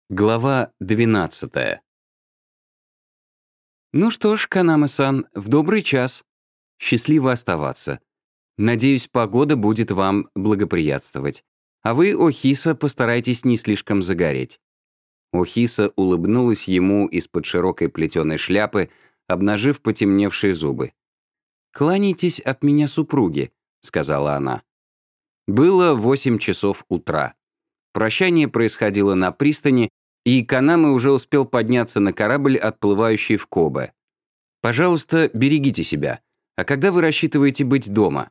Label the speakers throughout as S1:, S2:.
S1: Глава 12. Ну что ж, Канаме-сан, в добрый час. Счастливо оставаться. Надеюсь, погода будет вам благоприятствовать. А вы, Охиса, постарайтесь не слишком загореть. Охиса улыбнулась ему из-под широкой плетеной шляпы, обнажив потемневшие зубы. «Кланяйтесь от меня супруге», — сказала она. Было 8 часов утра. Прощание происходило на пристани, и Канаме уже успел подняться на корабль, отплывающий в Кобе. «Пожалуйста, берегите себя. А когда вы рассчитываете быть дома?»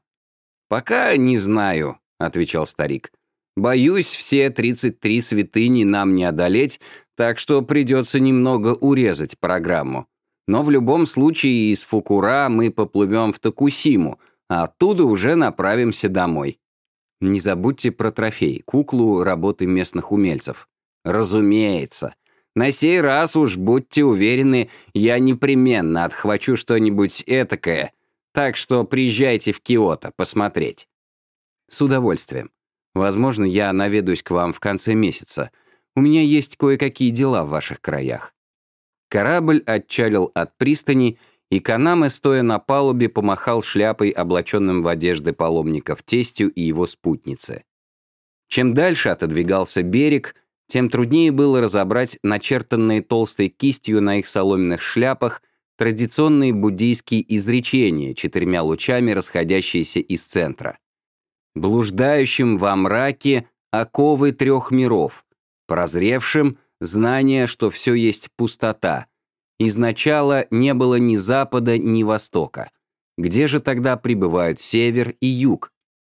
S1: «Пока не знаю», — отвечал старик. «Боюсь, все 33 святыни нам не одолеть, так что придется немного урезать программу. Но в любом случае из Фукура мы поплывем в Токусиму, а оттуда уже направимся домой». Не забудьте про трофей, куклу работы местных умельцев. Разумеется. На сей раз уж будьте уверены, я непременно отхвачу что-нибудь этакое, так что приезжайте в Киото посмотреть. С удовольствием. Возможно, я наведаюсь к вам в конце месяца. У меня есть кое-какие дела в ваших краях. Корабль отчалил от пристани, и Канаме, стоя на палубе, помахал шляпой, облаченным в одежды паломников, тестю и его спутнице. Чем дальше отодвигался берег, тем труднее было разобрать начертанные толстой кистью на их соломенных шляпах традиционные буддийские изречения, 4 лучами расходящиеся из центра. «Блуждающим во мраке оковы 3 миров, прозревшим знание, что все есть пустота. Изначала не было ни запада, ни востока. Где же тогда пребывают север и юг?»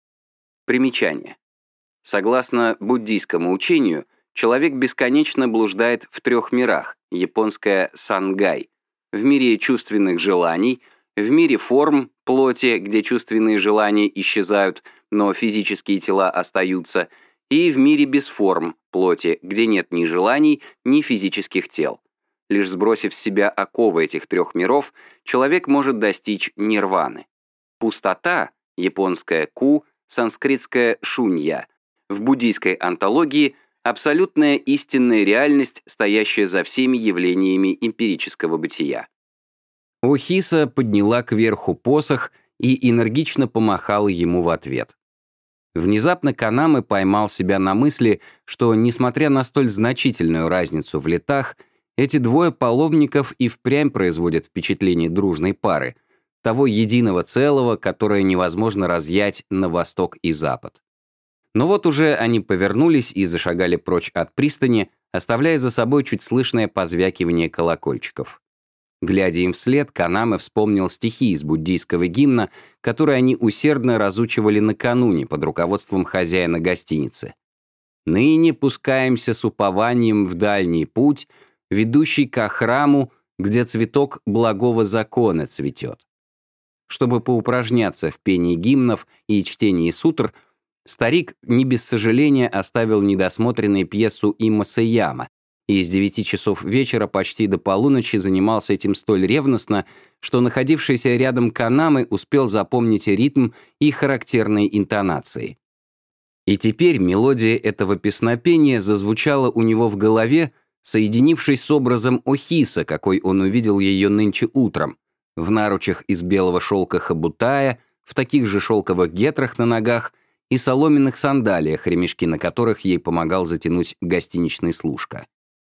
S1: Примечание. Согласно буддийскому учению, человек бесконечно блуждает в 3 мирах, японское «сангай», в мире чувственных желаний, в мире форм, плоти, где чувственные желания исчезают, но физические тела остаются, и в мире без форм, плоти, где нет ни желаний, ни физических тел. Лишь сбросив с себя оковы этих 3 миров, человек может достичь нирваны. Пустота, японское «ку», санскритское «шунья», в буддийской антологии абсолютная истинная реальность, стоящая за всеми явлениями эмпирического бытия. Охиса подняла кверху посох и энергично помахала ему в ответ. Внезапно Канаме поймал себя на мысли, что, несмотря на столь значительную разницу в летах, эти 2 паломников и впрямь производят впечатление дружной пары, того единого целого, которое невозможно разъять на восток и запад. Но вот уже они повернулись и зашагали прочь от пристани, оставляя за собой чуть слышное позвякивание колокольчиков. Глядя им вслед, Канаме вспомнил стихи из буддийского гимна, которые они усердно разучивали накануне под руководством хозяина гостиницы. «Ныне пускаемся с упованием в дальний путь, ведущий ко храму, где цветок благого закона цветет». Чтобы поупражняться в пении гимнов и чтении сутр, старик не без сожаления оставил недосмотренной пьесу Имасэяма и с 9 часов вечера почти до полуночи занимался этим столь ревностно, что находившийся рядом Канаме успел запомнить ритм и характерные интонации. И теперь мелодия этого песнопения зазвучала у него в голове, соединившись с образом Охиса, какой он увидел ее нынче утром, в наручах из белого шелка хабутая, в таких же шелковых гетрах на ногах и соломенных сандалиях, ремешки на которых ей помогал затянуть гостиничный служка.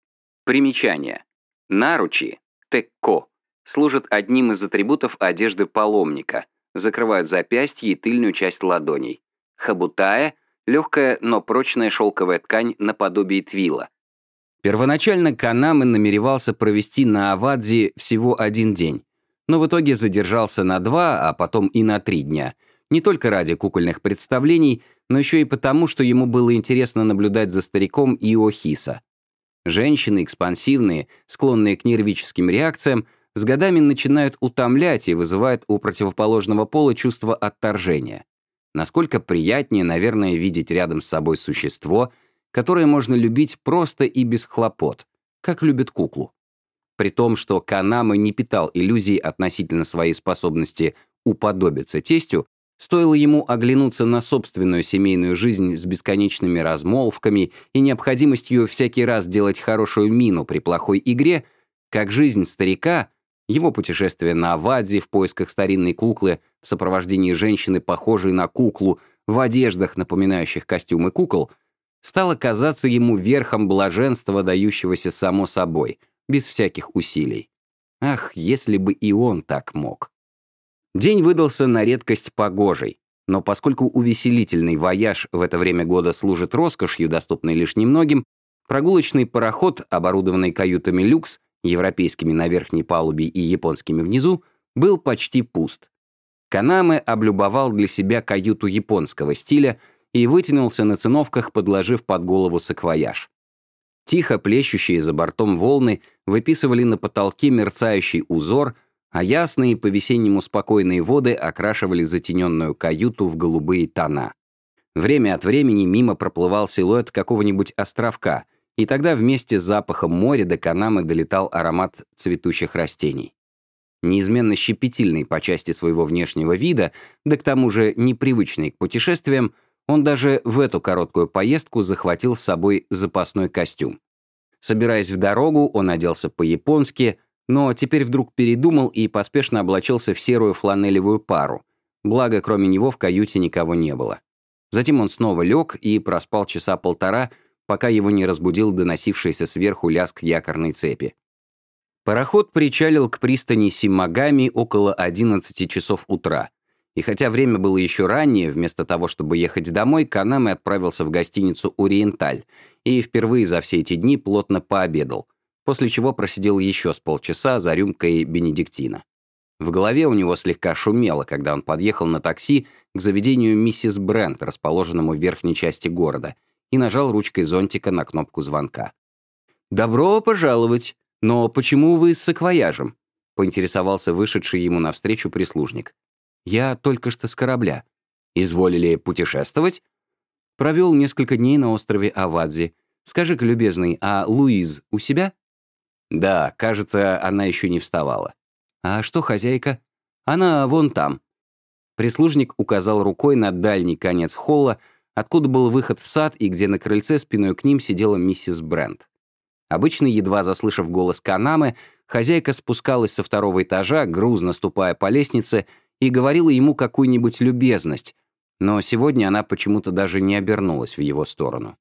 S1: Примечание. Наручи, текко, служат одним из атрибутов одежды паломника, закрывают запястье и тыльную часть ладоней. Хабутая — легкая, но прочная шелковая ткань наподобие твила. Первоначально Канаме намеревался провести на Авадзи всего 1 день, но в итоге задержался на 2, а потом и на 3 дня, не только ради кукольных представлений, но еще и потому, что ему было интересно наблюдать за стариком и Охиса. Женщины, экспансивные, склонные к нервическим реакциям, с годами начинают утомлять и вызывают у противоположного пола чувство отторжения. Насколько приятнее, наверное, видеть рядом с собой существо, которое можно любить просто и без хлопот, как любит куклу. При том, что Канаме не питал иллюзий относительно своей способности уподобиться тестю, Стоило ему оглянуться на собственную семейную жизнь с бесконечными размолвками и необходимостью всякий раз делать хорошую мину при плохой игре, как жизнь старика, его путешествие на Авадзе в поисках старинной куклы в сопровождении женщины, похожей на куклу, в одеждах, напоминающих костюмы кукол, стало казаться ему верхом блаженства, дающегося само собой, без всяких усилий. Ах, если бы и он так мог. День выдался на редкость погожий, но поскольку увеселительный вояж в это время года служит роскошью, доступной лишь немногим, прогулочный пароход, оборудованный каютами люкс, европейскими на верхней палубе и японскими внизу, был почти пуст. Канаме облюбовал для себя каюту японского стиля и вытянулся на циновках, подложив под голову саквояж. Тихо плещущие за бортом волны выписывали на потолке мерцающий узор, а ясные по-весеннему спокойные воды окрашивали затененную каюту в голубые тона. Время от времени мимо проплывал силуэт какого-нибудь островка, и тогда вместе с запахом моря до Канаме долетал аромат цветущих растений. Неизменно щепетильный по части своего внешнего вида, да к тому же непривычный к путешествиям, он даже в эту короткую поездку захватил с собой запасной костюм. Собираясь в дорогу, он оделся по-японски, но теперь вдруг передумал и поспешно облачился в серую фланелевую пару, благо кроме него в каюте никого не было. Затем он снова лег и проспал часа полтора, пока его не разбудил доносившийся сверху лязг якорной цепи. Пароход причалил к пристани Симагами около 11 часов утра, и хотя время было еще раннее, вместо того, чтобы ехать домой, Канаме отправился в гостиницу «Ориенталь» и впервые за все эти дни плотно пообедал, после чего просидел еще с полчаса за рюмкой бенедиктина. В голове у него слегка шумело, когда он подъехал на такси к заведению миссис Брент, расположенному в верхней части города, и нажал ручкой зонтика на кнопку звонка. «Добро пожаловать! Но почему вы с саквояжем?» — поинтересовался вышедший ему навстречу прислужник. «Я только что с корабля. Изволили путешествовать?» «Провел несколько дней на острове Авадзе. Скажи-ка, любезный, а Луиз у себя?» «Да, кажется, она еще не вставала». «А что хозяйка?» «Она вон там». Прислужник указал рукой на дальний конец холла, откуда был выход в сад и где на крыльце спиной к ним сидела миссис Брент. Обычно, едва заслышав голос Канаме, хозяйка спускалась со второго этажа, грузно ступая по лестнице, и говорила ему какую-нибудь любезность, но сегодня она почему-то даже не обернулась в его сторону.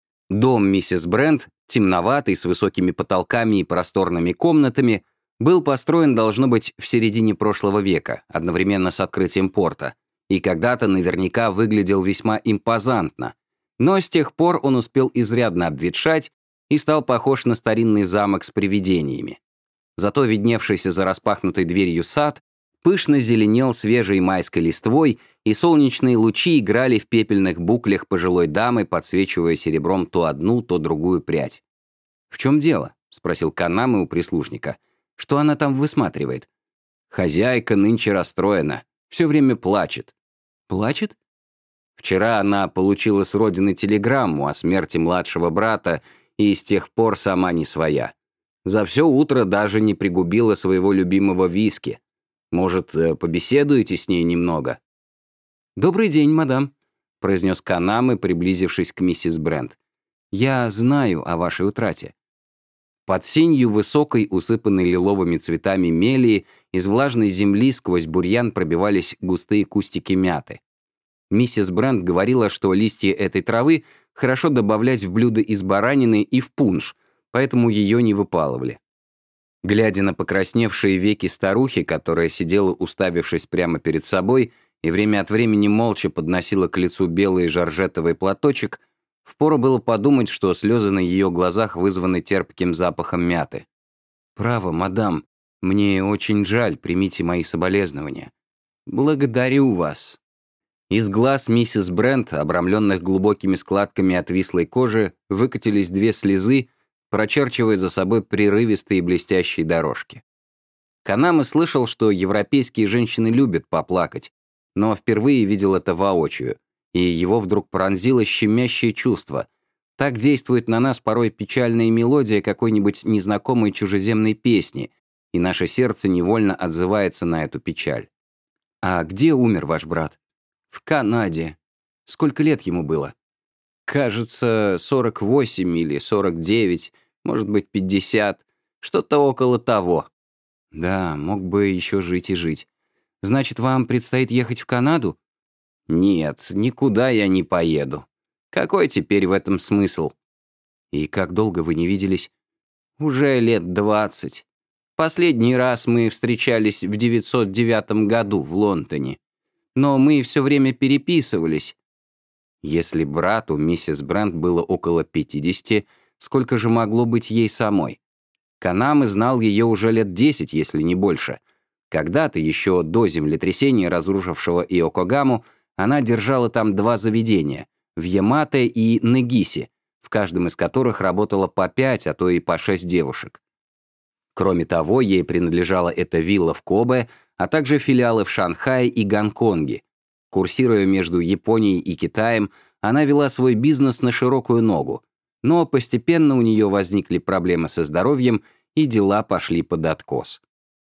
S1: Дом миссис Брент, темноватый, с высокими потолками и просторными комнатами, был построен, должно быть, в середине прошлого века, одновременно с открытием порта, и когда-то наверняка выглядел весьма импозантно, но с тех пор он успел изрядно обветшать и стал похож на старинный замок с привидениями. Зато видневшийся за распахнутой дверью сад пышно зеленел свежей майской листвой, и солнечные лучи играли в пепельных буклях пожилой дамы, подсвечивая серебром то одну, то другую прядь. «В чем дело?» — спросил Канаме у прислужника. «Что она там высматривает?» «Хозяйка нынче расстроена, все время плачет». «Плачет?» «Вчера она получила с родины телеграмму о смерти младшего брата и с тех пор сама не своя. За все утро даже не пригубила своего любимого виски. Может, побеседуете с ней немного?» «Добрый день, мадам», — произнес Канаме, приблизившись к миссис Брент. «Я знаю о вашей утрате». Под сенью высокой, усыпанной лиловыми цветами мелии, из влажной земли сквозь бурьян пробивались густые кустики мяты. Миссис Брент говорила, что листья этой травы хорошо добавлять в блюда из баранины и в пунш, поэтому ее не выпалывали. Глядя на покрасневшие веки старухи, которая сидела, уставившись прямо перед собой, и время от времени молча подносила к лицу белый жоржетовый платочек, впору было подумать, что слезы на ее глазах вызваны терпким запахом мяты. «Право, мадам, мне очень жаль, примите мои соболезнования». «Благодарю вас». Из глаз миссис Брент, обрамленных глубокими складками отвислой кожи, выкатились две слезы, прочерчивая за собой прерывистые блестящие дорожки. Канаме слышал, что европейские женщины любят поплакать, но впервые видел это воочию, и его вдруг пронзило щемящее чувство. Так действует на нас порой печальная мелодия какой-нибудь незнакомой чужеземной песни, и наше сердце невольно отзывается на эту печаль. «А где умер ваш брат?» В Канаде. Сколько лет ему было? Кажется, 48 или 49, может быть, 50. Что-то около того. Да, мог бы еще жить и жить. Значит, вам предстоит ехать в Канаду? Нет, никуда я не поеду. Какой теперь в этом смысл? И как долго вы не виделись? Уже лет 20. Последний раз мы встречались в 909 году в Лондоне. Но мы все время переписывались. Если брату миссис Брент было около 50, сколько же могло быть ей самой? Канаме знал ее уже лет 10, если не больше. Когда-то, еще до землетрясения, разрушившего Иокогаму, она держала там 2 заведения — в Ямате и Негисе, в каждом из которых работало по 5, а то и по 6 девушек. Кроме того, ей принадлежала эта вилла в Кобе, а также филиалы в Шанхае и Гонконге. Курсируя между Японией и Китаем, она вела свой бизнес на широкую ногу, но постепенно у нее возникли проблемы со здоровьем, и дела пошли под откос.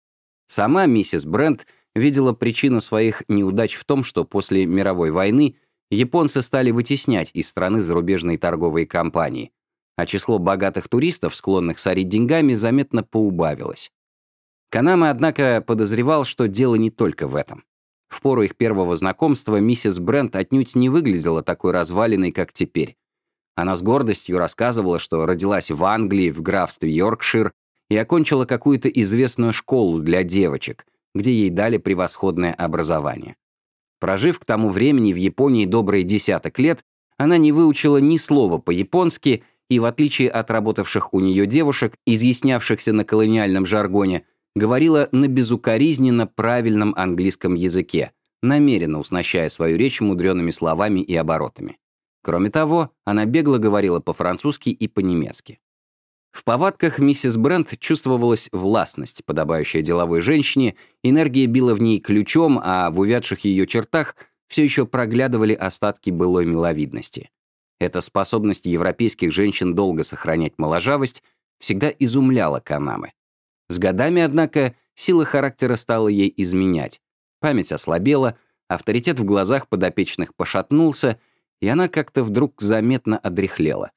S1: Сама миссис Брент видела причину своих неудач в том, что после мировой войны японцы стали вытеснять из страны зарубежные торговые компании, а число богатых туристов, склонных сорить деньгами, заметно поубавилось. Канаме, однако, подозревал, что дело не только в этом. В пору их первого знакомства миссис Брент отнюдь не выглядела такой развалиной, как теперь. Она с гордостью рассказывала, что родилась в Англии, в графстве Йоркшир, и окончила какую-то известную школу для девочек, где ей дали превосходное образование. Прожив к тому времени в Японии добрые 10 лет, она не выучила ни слова по-японски и, в отличие от работавших у нее девушек, изъяснявшихся на колониальном жаргоне, говорила на безукоризненно правильном английском языке, намеренно уснащая свою речь мудреными словами и оборотами. Кроме того, она бегло говорила по-французски и по-немецки. В повадках миссис Брент чувствовалась властность, подобающая деловой женщине, энергия била в ней ключом, а в увядших ее чертах все еще проглядывали остатки былой миловидности. Эта способность европейских женщин долго сохранять моложавость всегда изумляла Канаме. С годами, однако, сила характера стала ей изменять. Память ослабела, авторитет в глазах подопечных пошатнулся, и она как-то вдруг заметно одряхлела.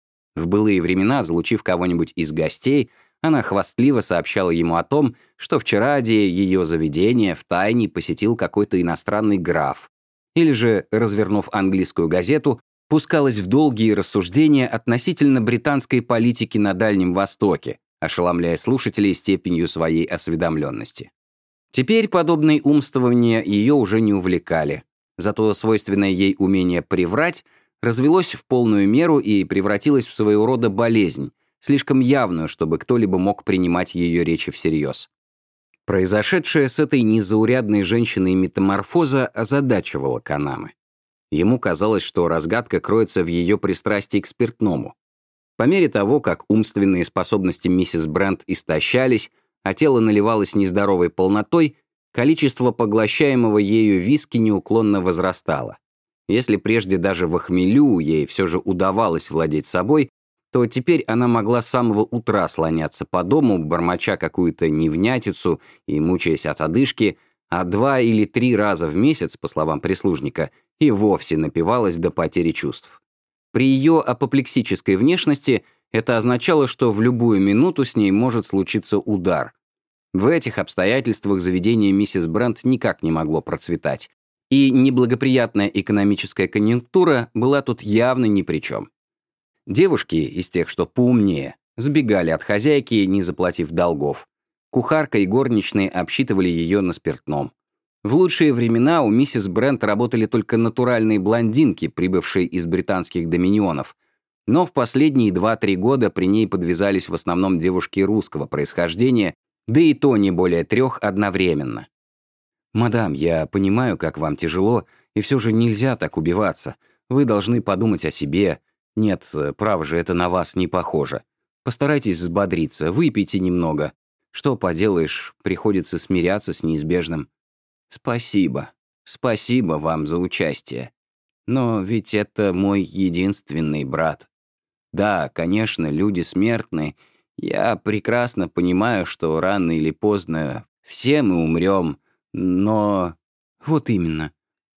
S1: В былые времена, залучив кого-нибудь из гостей, она хвастливо сообщала ему о том, что вчера ради ее заведения втайне посетил какой-то иностранный граф, или же, развернув английскую газету, пускалась в долгие рассуждения относительно британской политики на Дальнем Востоке, ошеломляя слушателей степенью своей осведомленности. Теперь подобные умствования ее уже не увлекали, зато свойственное ей умение приврать развелось в полную меру и превратилось в своего рода болезнь, слишком явную, чтобы кто-либо мог принимать ее речи всерьез. Произошедшая с этой незаурядной женщиной метаморфоза озадачивала Канаме. Ему казалось, что разгадка кроется в ее пристрастии к спиртному. По мере того, как умственные способности миссис Брент истощались, а тело наливалось нездоровой полнотой, количество поглощаемого ею виски неуклонно возрастало. Если прежде даже в хмелю ей все же удавалось владеть собой, то теперь она могла с самого утра слоняться по дому, бормоча какую-то невнятицу и мучаясь от одышки, а 2 или 3 раза в месяц, по словам прислужника, и вовсе напивалась до потери чувств. При ее апоплексической внешности это означало, что в любую минуту с ней может случиться удар. В этих обстоятельствах заведение миссис Брент никак не могло процветать, и неблагоприятная экономическая конъюнктура была тут явно ни при чем. Девушки, из тех, что поумнее, сбегали от хозяйки, не заплатив долгов. Кухарка и горничные обсчитывали ее на спиртном. В лучшие времена у миссис Брент работали только натуральные блондинки, прибывшие из британских доминионов, но в последние 2-3 года при ней подвязались в основном девушки русского происхождения, да и то не более 3 одновременно. «Мадам, я понимаю, как вам тяжело, и все же нельзя так убиваться. Вы должны подумать о себе. Нет, право же, это на вас не похоже. Постарайтесь взбодриться, выпейте немного. Что поделаешь, приходится смиряться с неизбежным». «Спасибо. Спасибо вам за участие. Но ведь это мой единственный брат. Да, конечно, люди смертны. Я прекрасно понимаю, что рано или поздно все мы умрем. Но...» «Вот именно.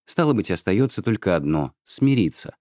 S1: Стало быть, остается только одно — смириться.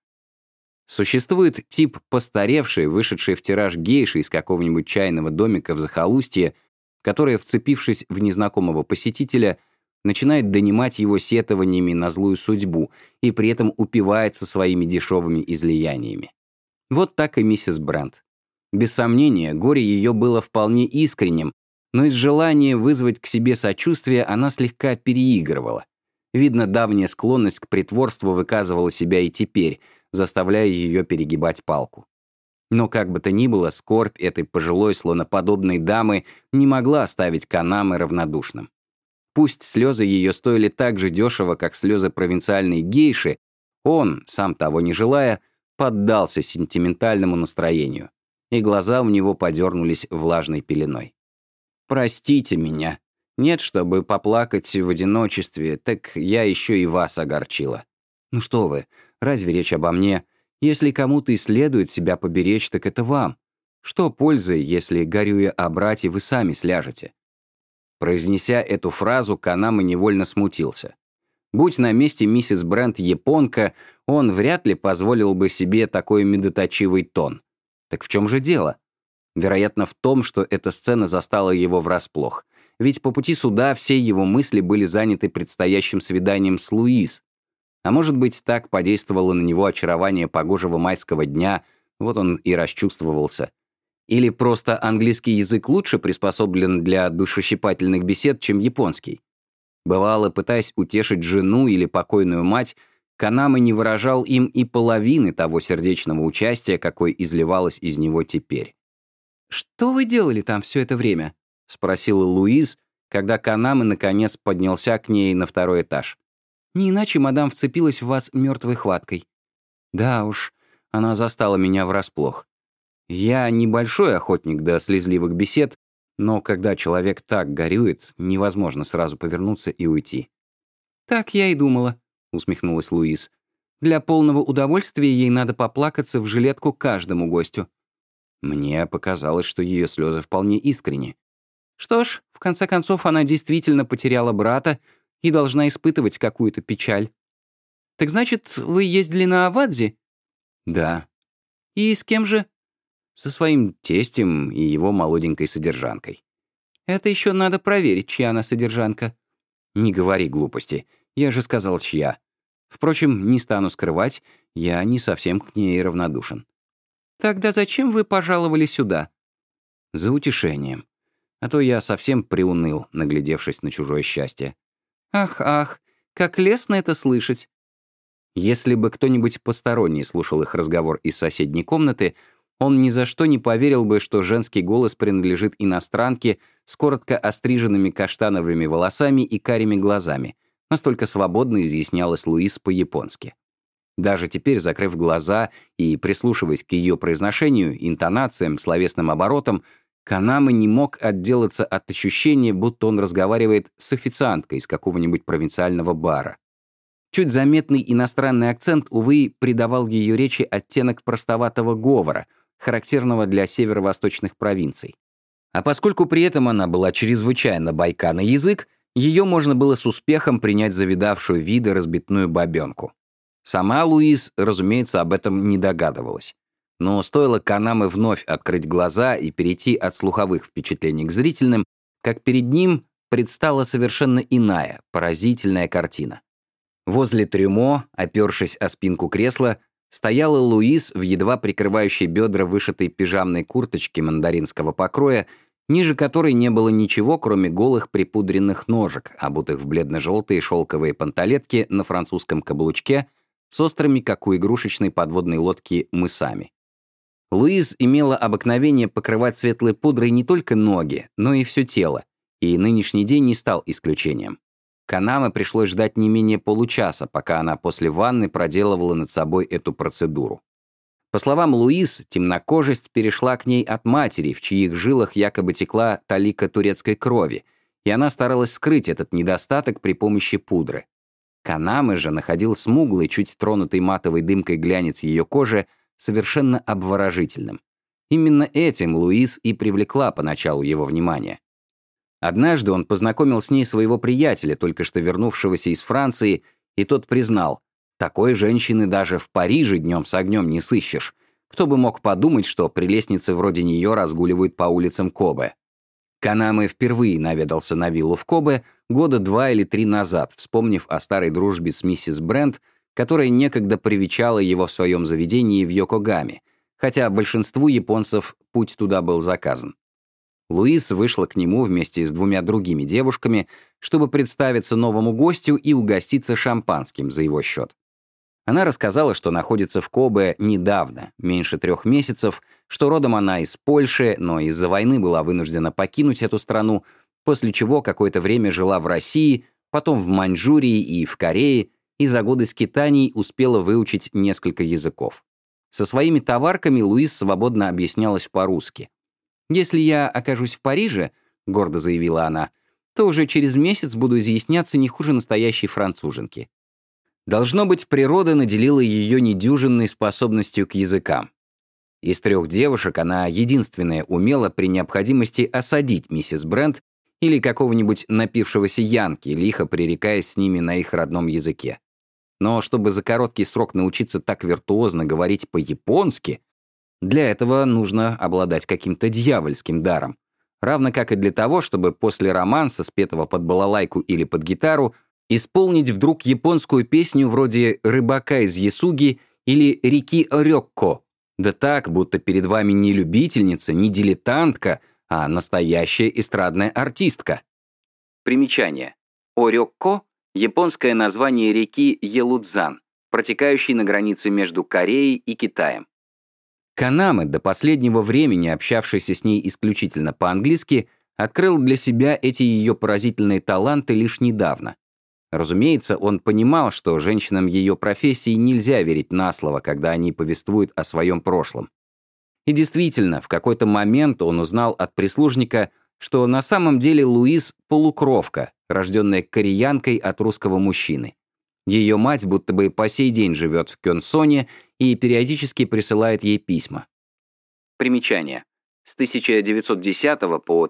S1: Существует тип постаревшей, вышедшей в тираж гейши из какого-нибудь чайного домика в захолустье, которая, вцепившись в незнакомого посетителя, начинает донимать его сетованиями на злую судьбу и при этом упивается своими дешевыми излияниями. Вот так и миссис Брент. Без сомнения, горе ее было вполне искренним, но из желания вызвать к себе сочувствие она слегка переигрывала. Видно, давняя склонность к притворству выказывала себя и теперь, заставляя ее перегибать палку. Но как бы то ни было, скорбь этой пожилой слоноподобной дамы не могла оставить Канамы равнодушным. Пусть слезы ее стоили так же дешево, как слезы провинциальной гейши, он, сам того не желая, поддался сентиментальному настроению, и глаза у него подернулись влажной пеленой. «Простите меня. Нет, чтобы поплакать в одиночестве, так я еще и вас огорчила. Ну что вы, разве речь обо мне? Если кому-то и следует себя поберечь, так это вам. Что пользы, если, горюя о брате, вы сами сляжете?» Произнеся эту фразу, Канама невольно смутился. Будь на месте миссис Брент японка, он вряд ли позволил бы себе такой медоточивый тон. Так в чем же дело? Вероятно, в том, что эта сцена застала его врасплох. Ведь по пути сюда все его мысли были заняты предстоящим свиданием с Луиз. А может быть, так подействовало на него очарование погожего майского дня, вот он и расчувствовался. Или просто английский язык лучше приспособлен для душещипательных бесед, чем японский. Бывало, пытаясь утешить жену или покойную мать, Канама не выражал им и половины того сердечного участия, какое изливалось из него теперь. «Что вы делали там все это время?» — спросила Луиз, когда Канама наконец поднялся к ней на второй этаж. «Не иначе мадам вцепилась в вас мертвой хваткой». «Да уж, она застала меня врасплох. Я небольшой охотник до слезливых бесед, но когда человек так горюет, невозможно сразу повернуться и уйти». «Так я и думала», — усмехнулась Луиз. «Для полного удовольствия ей надо поплакаться в жилетку каждому гостю». Мне показалось, что ее слезы вполне искренни. Что ж, в конце концов, она действительно потеряла брата и должна испытывать какую-то печаль. «Так значит, вы ездили на Авадзи?» «Да». «И с кем же?» «Со своим тестем и его молоденькой содержанкой». «Это еще надо проверить, чья она содержанка». «Не говори глупости. Я же сказал, чья. Впрочем, не стану скрывать, я не совсем к ней равнодушен». «Тогда зачем вы пожаловали сюда?» «За утешением. А то я совсем приуныл, наглядевшись на чужое счастье». «Ах, как лестно это слышать». Если бы кто-нибудь посторонний слушал их разговор из соседней комнаты, он ни за что не поверил бы, что женский голос принадлежит иностранке с коротко остриженными каштановыми волосами и карими глазами. Настолько свободно изъяснялась Луиз по-японски. Даже теперь, закрыв глаза и прислушиваясь к ее произношению, интонациям, словесным оборотам, Канама не мог отделаться от ощущения, будто он разговаривает с официанткой из какого-нибудь провинциального бара. Чуть заметный иностранный акцент, увы, придавал ее речи оттенок простоватого говора, характерного для северо-восточных провинций. А поскольку при этом она была чрезвычайно бойка на язык, ее можно было с успехом принять за видавшую виды разбитную бабенку. Сама Луиз, разумеется, об этом не догадывалась. Но стоило Канаме вновь открыть глаза и перейти от слуховых впечатлений к зрительным, как перед ним предстала совершенно иная, поразительная картина. Возле трюмо, опёршись о спинку кресла, стояла Луиз в едва прикрывающей бедра вышитой пижамной курточке мандаринского покроя, ниже которой не было ничего, кроме голых припудренных ножек, обутых в бледно-желтые шелковые панталетки на французском каблучке, с острыми, как у игрушечной подводной лодки, мысами. Луиз имела обыкновение покрывать светлой пудрой не только ноги, но и все тело, и нынешний день не стал исключением. Канаме пришлось ждать не менее получаса, пока она после ванны проделывала над собой эту процедуру. По словам Луиз, темнокожесть перешла к ней от матери, в чьих жилах якобы текла талика турецкой крови, и она старалась скрыть этот недостаток при помощи пудры. Канаме же находил смуглый, чуть тронутый матовой дымкой глянец ее кожи совершенно обворожительным. Именно этим Луиз и привлекла поначалу его внимание. Однажды он познакомил с ней своего приятеля, только что вернувшегося из Франции, И тот признал: «Такой женщины даже в Париже днем с огнем не сыщешь. Кто бы мог подумать, что прелестницы вроде нее разгуливают по улицам Кобе». Канаме впервые наведался на виллу в Кобе года 2 или 3 назад, вспомнив о старой дружбе с миссис Брент, которая некогда привечала его в своем заведении в Йокогаме, хотя большинству японцев путь туда был заказан. Луиз вышла к нему вместе с 2 другими девушками, чтобы представиться новому гостю и угоститься шампанским за его счет. Она рассказала, что находится в Кобе недавно, меньше 3 месяцев, что родом она из Польши, но из-за войны была вынуждена покинуть эту страну, после чего какое-то время жила в России, потом в Маньчжурии и в Корее, и за годы скитаний успела выучить несколько языков. Со своими товарками Луиз свободно объяснялась по-русски. «Если я окажусь в Париже», — гордо заявила она, «то уже через месяц буду изъясняться не хуже настоящей француженки». Должно быть, природа наделила ее недюжинной способностью к языкам. Из 3 девушек она единственная умела при необходимости осадить миссис Брент или какого-нибудь напившегося янки, лихо пререкаясь с ними на их родном языке. Но чтобы за короткий срок научиться так виртуозно говорить по-японски, для этого нужно обладать каким-то дьявольским даром. Равно как и для того, чтобы после романса, спетого под балалайку или под гитару, исполнить вдруг японскую песню вроде «Рыбака из Ясуги» или «Реки Орёкко», да так, будто перед вами не любительница, не дилетантка, а настоящая эстрадная артистка. Примечание. Орёкко — японское название реки Елудзан, протекающей на границе между Кореей и Китаем. Канаме, до последнего времени общавшийся с ней исключительно по-английски, открыл для себя эти ее поразительные таланты лишь недавно. Разумеется, он понимал, что женщинам ее профессии нельзя верить на слово, когда они повествуют о своем прошлом. И действительно, в какой-то момент он узнал от прислужника, что на самом деле Луиз — полукровка, рожденная кореянкой от русского мужчины. Ее мать будто бы по сей день живет в Кёнсоне и периодически присылает ей письма. Примечание. С 1910 по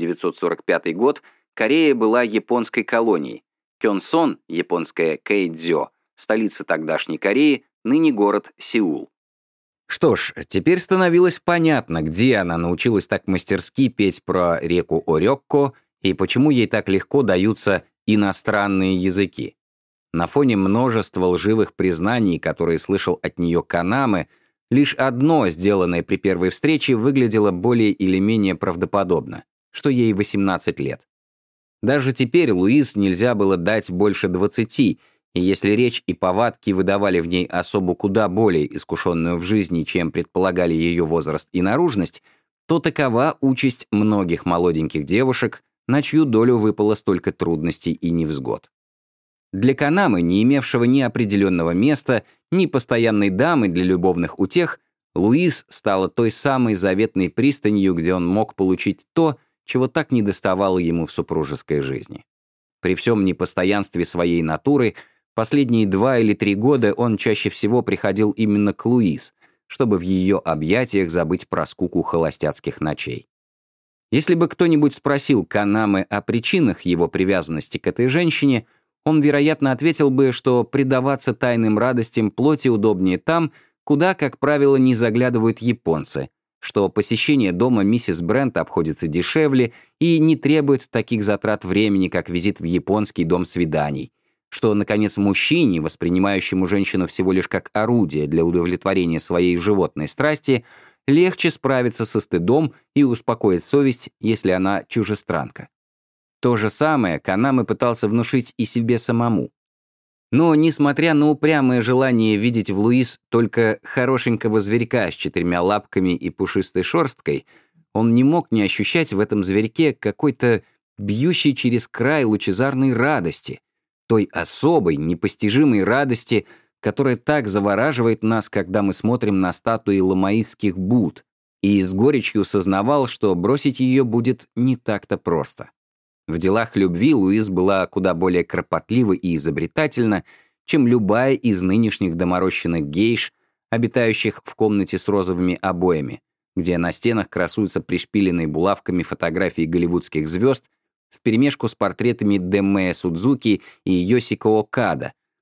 S1: 1945 год Корея была японской колонией. Кёнсон, японская Кэйдзё, столица тогдашней Кореи, ныне город Сеул. Что ж, теперь становилось понятно, где она научилась так мастерски петь про реку Орёкко и почему ей так легко даются иностранные языки. На фоне множества лживых признаний, которые слышал от нее Канаме, лишь одно, сделанное при первой встрече, выглядело более или менее правдоподобно, что ей 18 лет. Даже теперь Луиз нельзя было дать больше 20, и если речь и повадки выдавали в ней особу куда более искушенную в жизни, чем предполагали ее возраст и наружность, то такова участь многих молоденьких девушек, на чью долю выпало столько трудностей и невзгод. Для Канаме, не имевшего ни определенного места, ни постоянной дамы для любовных утех, Луиз стала той самой заветной пристанью, где он мог получить то, чего так недоставало ему в супружеской жизни. При всем непостоянстве своей натуры, последние 2 или 3 года он чаще всего приходил именно к Луиз, чтобы в ее объятиях забыть про скуку холостяцких ночей. Если бы кто-нибудь спросил Канаме о причинах его привязанности к этой женщине, он, вероятно, ответил бы, что предаваться тайным радостям плоти удобнее там, куда, как правило, не заглядывают японцы, что посещение дома миссис Брент обходится дешевле и не требует таких затрат времени, как визит в японский дом свиданий, что, наконец, мужчине, воспринимающему женщину всего лишь как орудие для удовлетворения своей животной страсти, легче справиться со стыдом и успокоить совесть, если она чужестранка. То же самое Канаме пытался внушить и себе самому. Но, несмотря на упрямое желание видеть в Луиз только хорошенького зверька с 4 лапками и пушистой шерсткой, он не мог не ощущать в этом зверьке какой-то бьющей через край лучезарной радости, той особой, непостижимой радости, которая так завораживает нас, когда мы смотрим на статуи ламаистских Будд, и с горечью сознавал, что бросить ее будет не так-то просто. В делах любви Луиз была куда более кропотлива и изобретательна, чем любая из нынешних доморощенных гейш, обитающих в комнате с розовыми обоями, где на стенах красуются пришпиленные булавками фотографии голливудских звезд вперемешку с портретами Дэмэ Судзуки и Йосико Окада,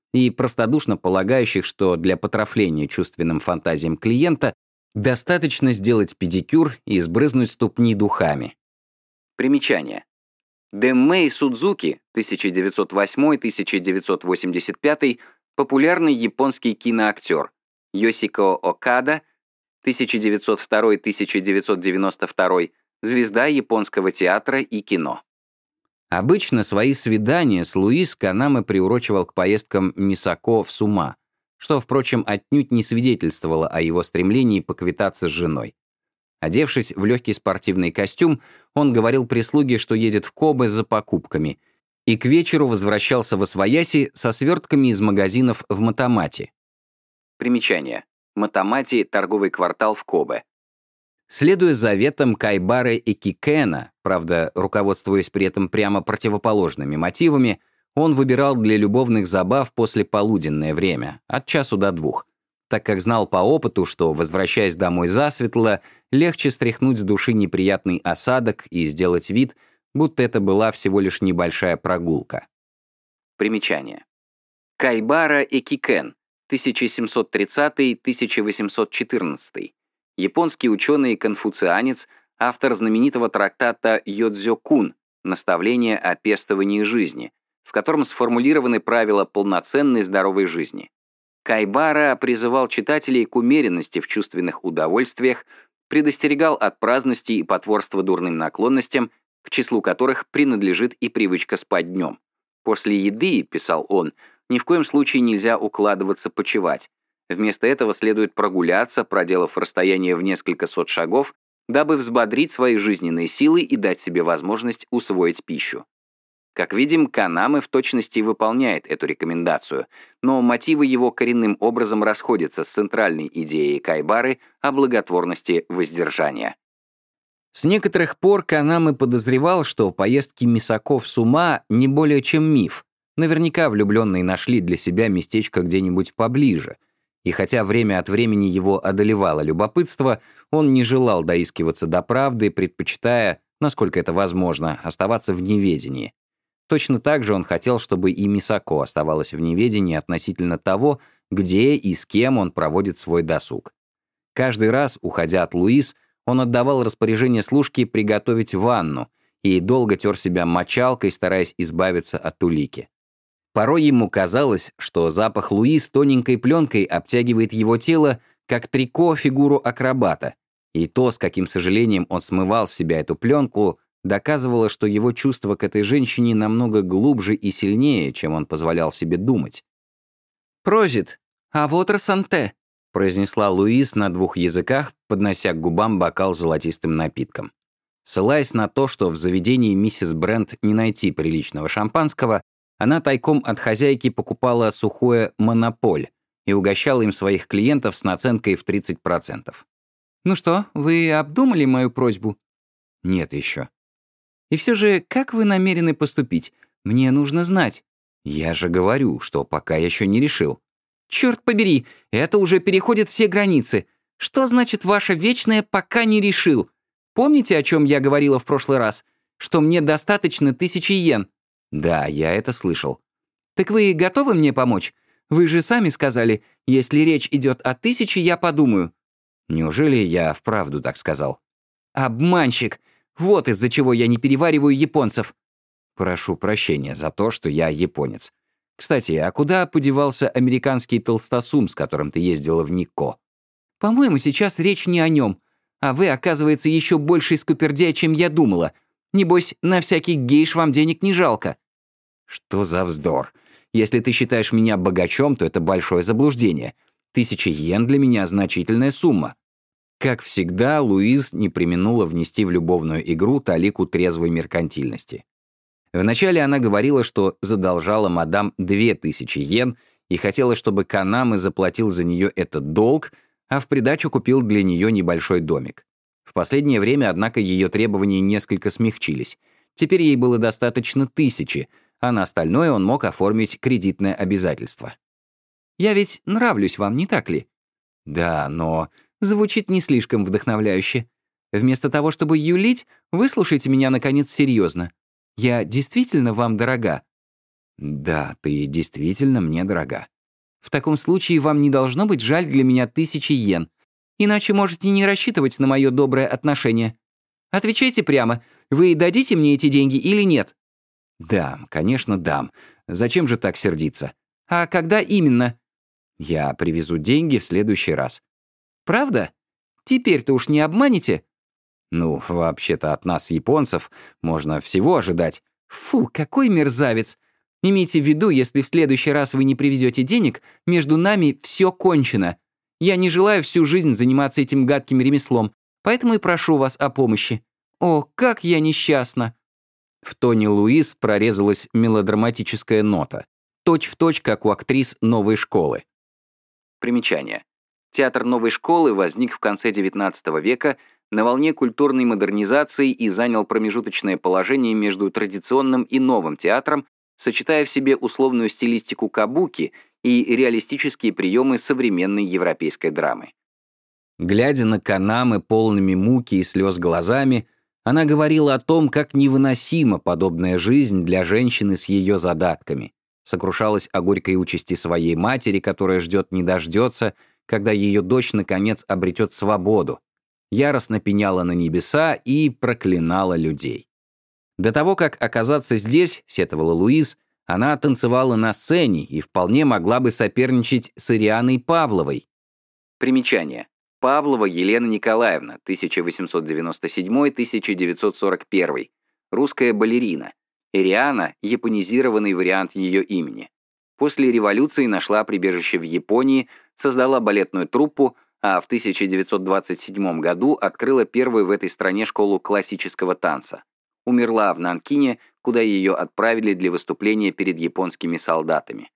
S1: и простодушно полагающих, что для потрафления чувственным фантазиям клиента достаточно сделать педикюр и сбрызнуть ступни духами. Примечание. Дэммэй Судзуки, 1908-1985, популярный японский киноактер. Йосико Окада, 1902-1992, звезда японского театра и кино. Обычно свои свидания с Луис Канаме приурочивал к поездкам Мисако в Сума, что, впрочем, отнюдь не свидетельствовало о его стремлении поквитаться с женой. Одевшись в легкий спортивный костюм, он говорил прислуге, что едет в Кобе за покупками, и к вечеру возвращался в Освояси со свертками из магазинов в Матамати. Примечание. Матамати — торговый квартал в Кобе. Следуя заветам Кайбары и Кикена, правда, руководствуясь при этом прямо противоположными мотивами, он выбирал для любовных забав послеполуденное время, от часу до 2, так как знал по опыту, что, возвращаясь домой засветло, легче стряхнуть с души неприятный осадок и сделать вид, будто это была всего лишь небольшая прогулка. Примечание. Кайбара Экикен, 1730-1814. Японский ученый и конфуцианец, автор знаменитого трактата «Йодзё-кун» «Наставление о пестовании жизни», в котором сформулированы правила полноценной здоровой жизни. Кайбара призывал читателей к умеренности в чувственных удовольствиях, предостерегал от праздности и потворства дурным наклонностям, к числу которых принадлежит и привычка спать днем. «После еды, — писал он, — ни в коем случае нельзя укладываться почевать. Вместо этого следует прогуляться, проделав расстояние в несколько сот шагов, дабы взбодрить свои жизненные силы и дать себе возможность усвоить пищу». Как видим, Канаме в точности выполняет эту рекомендацию, но мотивы его коренным образом расходятся с центральной идеей Кайбары о благотворности воздержания. С некоторых пор Канаме подозревал, что поездки Мисако в Сума не более чем миф. Наверняка влюбленные нашли для себя местечко где-нибудь поближе. И хотя время от времени его одолевало любопытство, он не желал доискиваться до правды, предпочитая, насколько это возможно, оставаться в неведении. Точно так же он хотел, чтобы и Мисако оставалась в неведении относительно того, где и с кем он проводит свой досуг. Каждый раз, уходя от Луис, он отдавал распоряжение служке приготовить ванну и долго тер себя мочалкой, стараясь избавиться от улики. Порой ему казалось, что запах Луис тоненькой пленкой обтягивает его тело, как трико фигуру акробата, и то, с каким сожалением он смывал с себя эту пленку, доказывало, что его чувства к этой женщине намного глубже и сильнее, чем он позволял себе думать. «Прозит, а вот рассанте», — произнесла Луис на 2 языках, поднося к губам бокал с золотистым напитком. Ссылаясь на то, что в заведении миссис Брент не найти приличного шампанского, она тайком от хозяйки покупала сухое «Монополь» и угощала им своих клиентов с наценкой в 30%. «Ну что, вы обдумали мою просьбу?» «Нет еще». «И все же, как вы намерены поступить? Мне нужно знать». «Я же говорю, что пока еще не решил». «Черт побери, это уже переходит все границы. Что значит ваше вечное «пока не решил»? Помните, о чем я говорила в прошлый раз? Что мне достаточно 1000 йен?» «Да, я это слышал». «Так вы готовы мне помочь? Вы же сами сказали, если речь идет о 1000, я подумаю». «Неужели я вправду так сказал?» «Обманщик! Вот из-за чего я не перевариваю японцев». «Прошу прощения за то, что я японец. Кстати, а куда подевался американский толстосум, с которым ты ездила в Никко?» «По-моему, сейчас речь не о нем. А вы, оказывается, еще больший скупердяй, чем я думала. Небось, на всякий гейш вам денег не жалко». «Что за вздор? Если ты считаешь меня богачом, то это большое заблуждение. 1000 йен для меня значительная сумма». Как всегда, Луиз не преминула внести в любовную игру талику трезвой меркантильности. Вначале она говорила, что задолжала мадам 2000 йен и хотела, чтобы Канаме заплатил за нее этот долг, а в придачу купил для нее небольшой домик. В последнее время, однако, ее требования несколько смягчились. Теперь ей было достаточно 1000, а на остальное он мог оформить кредитное обязательство. «Я ведь нравлюсь вам, не так ли?» «Да, но...» Звучит не слишком вдохновляюще. Вместо того, чтобы юлить, выслушайте меня, наконец, серьезно. Я действительно вам дорога.
S2: Да, ты действительно мне дорога.
S3: В таком случае вам не должно быть жаль для меня 1000 йен. Иначе можете не рассчитывать на мое доброе отношение. Отвечайте прямо, вы дадите мне эти деньги или нет?
S2: Дам, конечно, дам. Зачем же так сердиться?
S3: А когда именно?
S2: Я привезу деньги в следующий раз.
S3: Правда? Теперь-то уж не обманете?
S2: Ну, вообще-то от нас, японцев, можно всего ожидать.
S3: Фу, какой мерзавец. Имейте в виду, если в следующий раз вы не привезете денег, между нами все кончено. Я не желаю всю жизнь заниматься этим гадким ремеслом, поэтому и прошу вас о помощи. О, как я несчастна!»
S2: В тоне Луиз прорезалась мелодраматическая нота, точь-в-точь, как у актрис новой школы. Примечание. Театр новой школы возник в конце XIX века на волне культурной модернизации и занял промежуточное положение между традиционным и новым театром, сочетая в себе условную стилистику кабуки и реалистические приемы современной европейской драмы. Глядя на Канамы полными муки и слез глазами, она говорила о том, как невыносима подобная жизнь для женщины с ее задатками, сокрушалась о горькой участи своей матери, которая ждет не дождется, когда ее дочь, наконец, обретет свободу, яростно пеняла на небеса и проклинала людей. До того, как оказаться здесь, сетовала Луиз, она танцевала на сцене и вполне могла бы соперничать с Ирианой Павловой. Примечание. Павлова Елена Николаевна, 1897-1941, русская балерина. Ириана — японизированный вариант ее имени. После революции нашла прибежище в Японии, создала балетную труппу, а в 1927 году открыла первую в этой стране школу классического танца. Умерла в Нанкине, куда ее отправили для выступления перед японскими солдатами.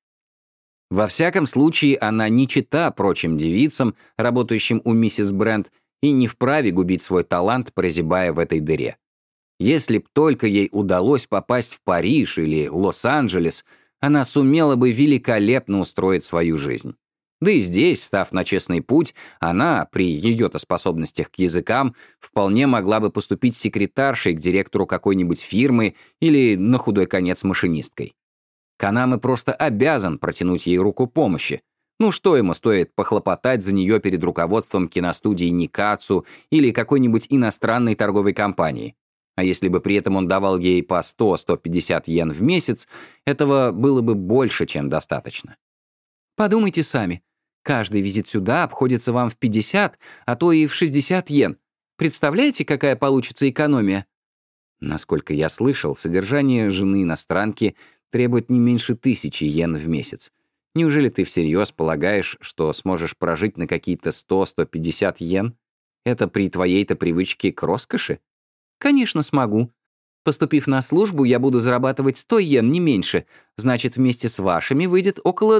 S2: Во всяком случае, она не чета прочим девицам, работающим у миссис Брент, и не вправе губить свой талант, прозябая в этой дыре. Если б только ей удалось попасть в Париж или Лос-Анджелес, она сумела бы великолепно устроить свою жизнь. Да и здесь, став на честный путь, она, при ее-то способностях к языкам, вполне могла бы поступить секретаршей к директору какой-нибудь фирмы или, на худой конец, машинисткой. Канаме просто обязан протянуть ей руку помощи. Ну что ему стоит похлопотать за нее перед руководством киностудии Никацу или какой-нибудь иностранной торговой компании? А если бы при этом он давал ей по 100-150 йен в месяц, этого было бы больше, чем достаточно.
S3: Подумайте сами. Каждый визит сюда обходится вам в 50, а то и в 60 йен. Представляете, какая получится экономия?
S2: Насколько я слышал, содержание жены иностранки требует не меньше 1000 йен в месяц. Неужели ты всерьез полагаешь, что сможешь прожить на какие-то 100-150 йен? Это при твоей-то привычке к роскоши?
S3: Конечно, смогу. Поступив на службу, я буду зарабатывать 100 йен, не меньше. Значит, вместе с вашими выйдет около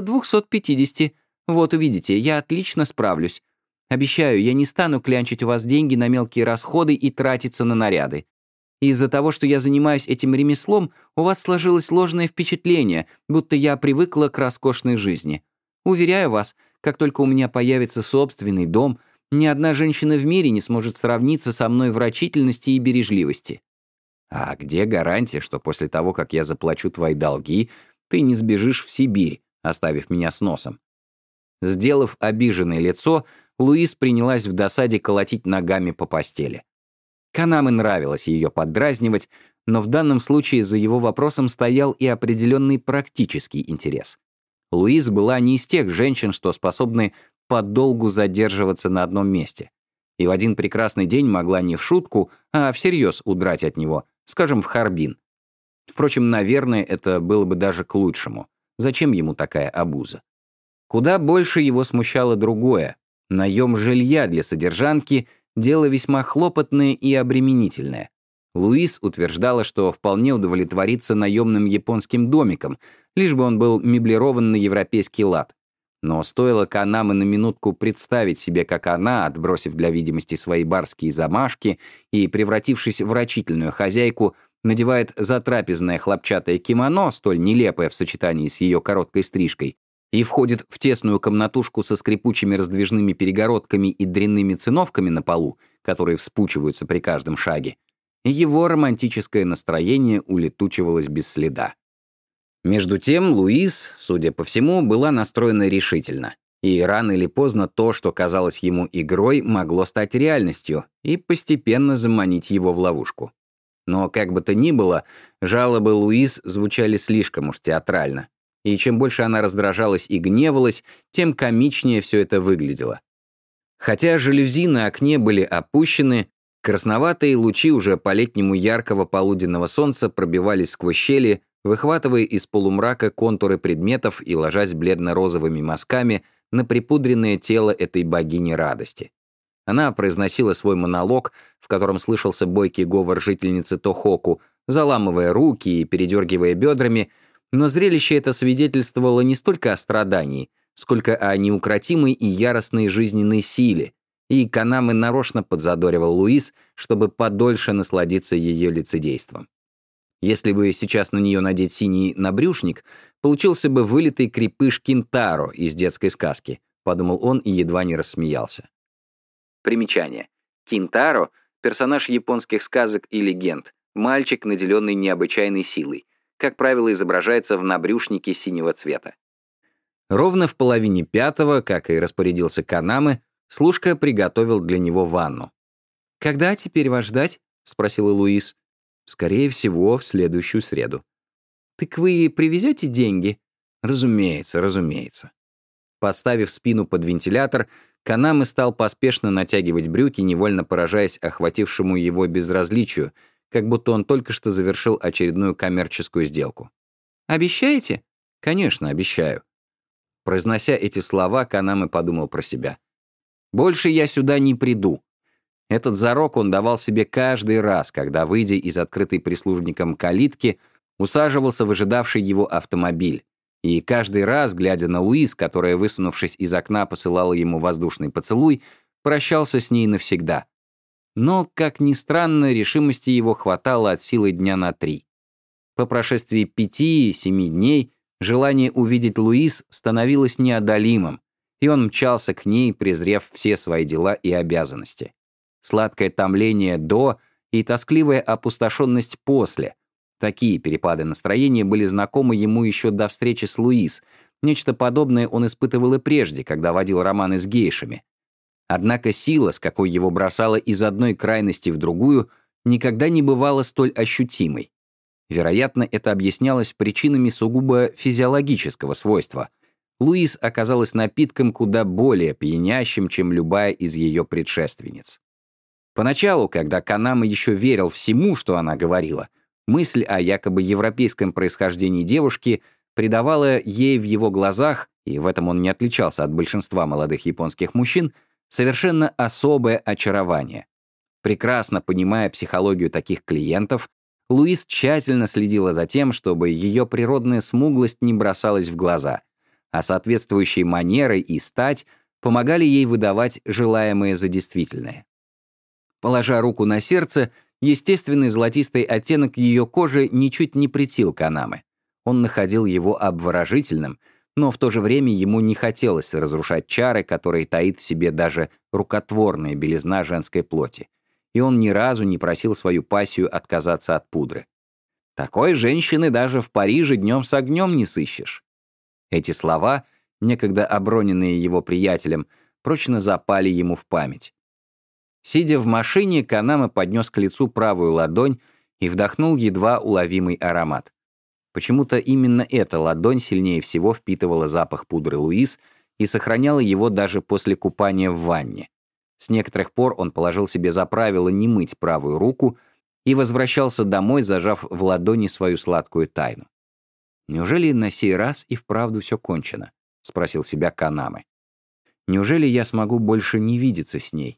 S3: 250. Вот увидите, я отлично справлюсь. Обещаю, я не стану клянчить у вас деньги на мелкие расходы и тратиться на наряды. Из-за того, что я занимаюсь этим ремеслом, у вас сложилось ложное впечатление, будто я привыкла к роскошной жизни. Уверяю вас, как только у меня появится собственный дом, ни одна женщина в мире не сможет сравниться со мной в рачительности и бережливости.
S2: А где гарантия, что после того, как я заплачу твои долги, ты не сбежишь в Сибирь, оставив меня с носом? Сделав обиженное лицо, Луиз принялась в досаде колотить ногами по постели. Канаме нравилось ее поддразнивать, но в данном случае за его вопросом стоял и определенный практический интерес. Луиз была не из тех женщин, что способны подолгу задерживаться на одном месте, и в один прекрасный день могла не в шутку, а всерьез удрать от него, скажем, в Харбин. Впрочем, наверное, это было бы даже к лучшему. Зачем ему такая обуза? Куда больше его смущало другое. Наем жилья для содержанки — дело весьма хлопотное и обременительное. Луиз утверждала, что вполне удовлетворится наемным японским домиком, лишь бы он был меблирован на европейский лад. Но стоило Канаме на минутку представить себе, как она, отбросив для видимости свои барские замашки и превратившись в рачительную хозяйку, надевает затрапезное хлопчатое кимоно, столь нелепое в сочетании с ее короткой стрижкой, и входит в тесную комнатушку со скрипучими раздвижными перегородками и дрянными циновками на полу, которые вспучиваются при каждом шаге, его романтическое настроение улетучивалось без следа. Между тем Луис, судя по всему, была настроена решительно. И рано или поздно то, что казалось ему игрой, могло стать реальностью и постепенно заманить его в ловушку. Но, как бы то ни было, жалобы Луис звучали слишком уж театрально. И чем больше она раздражалась и гневалась, тем комичнее все это выглядело. Хотя жалюзи на окне были опущены, красноватые лучи уже по-летнему яркого полуденного солнца пробивались сквозь щели, выхватывая из полумрака контуры предметов и ложась бледно-розовыми мазками на припудренное тело этой богини радости. Она произносила свой монолог, в котором слышался бойкий говор жительницы Тохоку, заламывая руки и передергивая бедрами, но зрелище это свидетельствовало не столько о страдании, сколько о неукротимой и яростной жизненной силе, и Канаме нарочно подзадоривал Луис, чтобы подольше насладиться ее лицедейством. Если бы сейчас на нее надеть синий набрюшник, получился бы вылитый крепыш Кинтаро из детской сказки, подумал он и едва не рассмеялся. Примечание. Кинтаро — персонаж японских сказок и легенд, мальчик, наделенный необычайной силой, как правило, изображается в набрюшнике синего цвета. Ровно в 4:30, как и распорядился Канаме, служка приготовил для него ванну. «Когда теперь вас ждать?» — спросила Луис. «Скорее всего, в следующую среду». «Так вы привезете деньги?» «Разумеется, разумеется». Подставив спину под вентилятор, Канаме стал поспешно натягивать брюки, невольно поражаясь охватившему его безразличию, как будто он только что завершил очередную коммерческую сделку. «Обещаете?» «Конечно, обещаю». Произнося эти слова, Канаме подумал про себя. «Больше я сюда не приду». Этот зарок он давал себе каждый раз, когда, выйдя из открытой прислужником калитки, усаживался в ожидавший его автомобиль. И каждый раз, глядя на Луис, которая, высунувшись из окна, посылала ему воздушный поцелуй, прощался с ней навсегда. Но, как ни странно, решимости его хватало от силы дня на 3. По прошествии 5-7 дней желание увидеть Луис становилось неодолимым, и он мчался к ней, презрев все свои дела и обязанности. Сладкое томление до и тоскливая опустошенность после. Такие перепады настроения были знакомы ему еще до встречи с Луис. Нечто подобное он испытывал и прежде, когда водил романы с гейшами. Однако сила, с какой его бросало из одной крайности в другую, никогда не бывала столь ощутимой. Вероятно, это объяснялось причинами сугубо физиологического свойства. Луис оказалась напитком куда более пьянящим, чем любая из ее предшественниц. Поначалу, когда Канаме еще верил всему, что она говорила, мысль о якобы европейском происхождении девушки придавала ей в его глазах, и в этом он не отличался от большинства молодых японских мужчин, совершенно особое очарование. Прекрасно понимая психологию таких клиентов, Луис тщательно следила за тем, чтобы ее природная смуглость не бросалась в глаза, а соответствующие манеры и стать помогали ей выдавать желаемое за действительное. Положа руку на сердце, естественный золотистый оттенок ее кожи ничуть не претил Канаме. Он находил его обворожительным, но в то же время ему не хотелось разрушать чары, которые таит в себе даже рукотворная белизна женской плоти, и он ни разу не просил свою пассию отказаться от пудры. «Такой женщины даже в Париже днем с огнем не сыщешь». Эти слова, некогда оброненные его приятелем, прочно запали ему в память. Сидя в машине, Канаме поднес к лицу правую ладонь и вдохнул едва уловимый аромат. Почему-то именно эта ладонь сильнее всего впитывала запах пудры Луис и сохраняла его даже после купания в ванне. С некоторых пор он положил себе за правило не мыть правую руку и возвращался домой, зажав в ладони свою сладкую тайну. «Неужели на сей раз и вправду все кончено?» — спросил себя Канаме. «Неужели я смогу больше не видеться с ней?»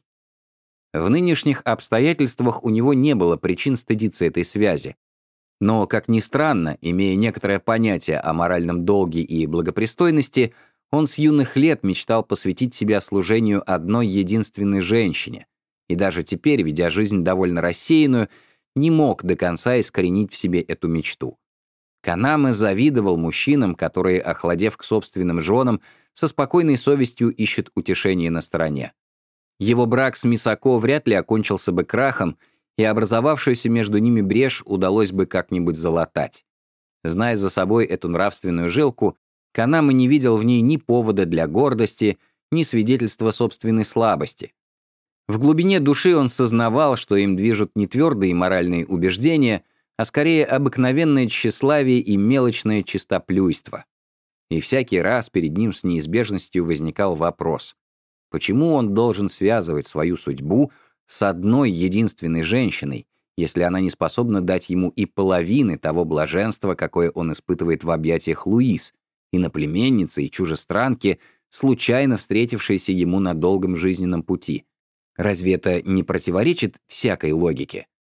S2: В нынешних обстоятельствах у него не было причин стыдиться этой связи. Но, как ни странно, имея некоторое понятие о моральном долге и благопристойности, он с юных лет мечтал посвятить себя служению одной единственной женщине, и даже теперь, ведя жизнь довольно рассеянную, не мог до конца искоренить в себе эту мечту. Канаме завидовал мужчинам, которые, охладев к собственным женам, со спокойной совестью ищут утешение на стороне. Его брак с Мисако вряд ли окончился бы крахом, и образовавшуюся между ними брешь удалось бы как-нибудь залатать. Зная за собой эту нравственную жилку, Канама не видел в ней ни повода для гордости, ни свидетельства собственной слабости. В глубине души он сознавал, что им движут не твердые моральные убеждения, а скорее обыкновенное тщеславие и мелочное чистоплюйство. И всякий раз перед ним с неизбежностью возникал вопрос, почему он должен связывать свою судьбу с одной единственной женщиной, если она не способна дать ему и половины того блаженства, какое он испытывает в объятиях Луиз, иноплеменницы и чужестранки, случайно встретившейся ему на долгом жизненном пути. Разве это не противоречит всякой логике?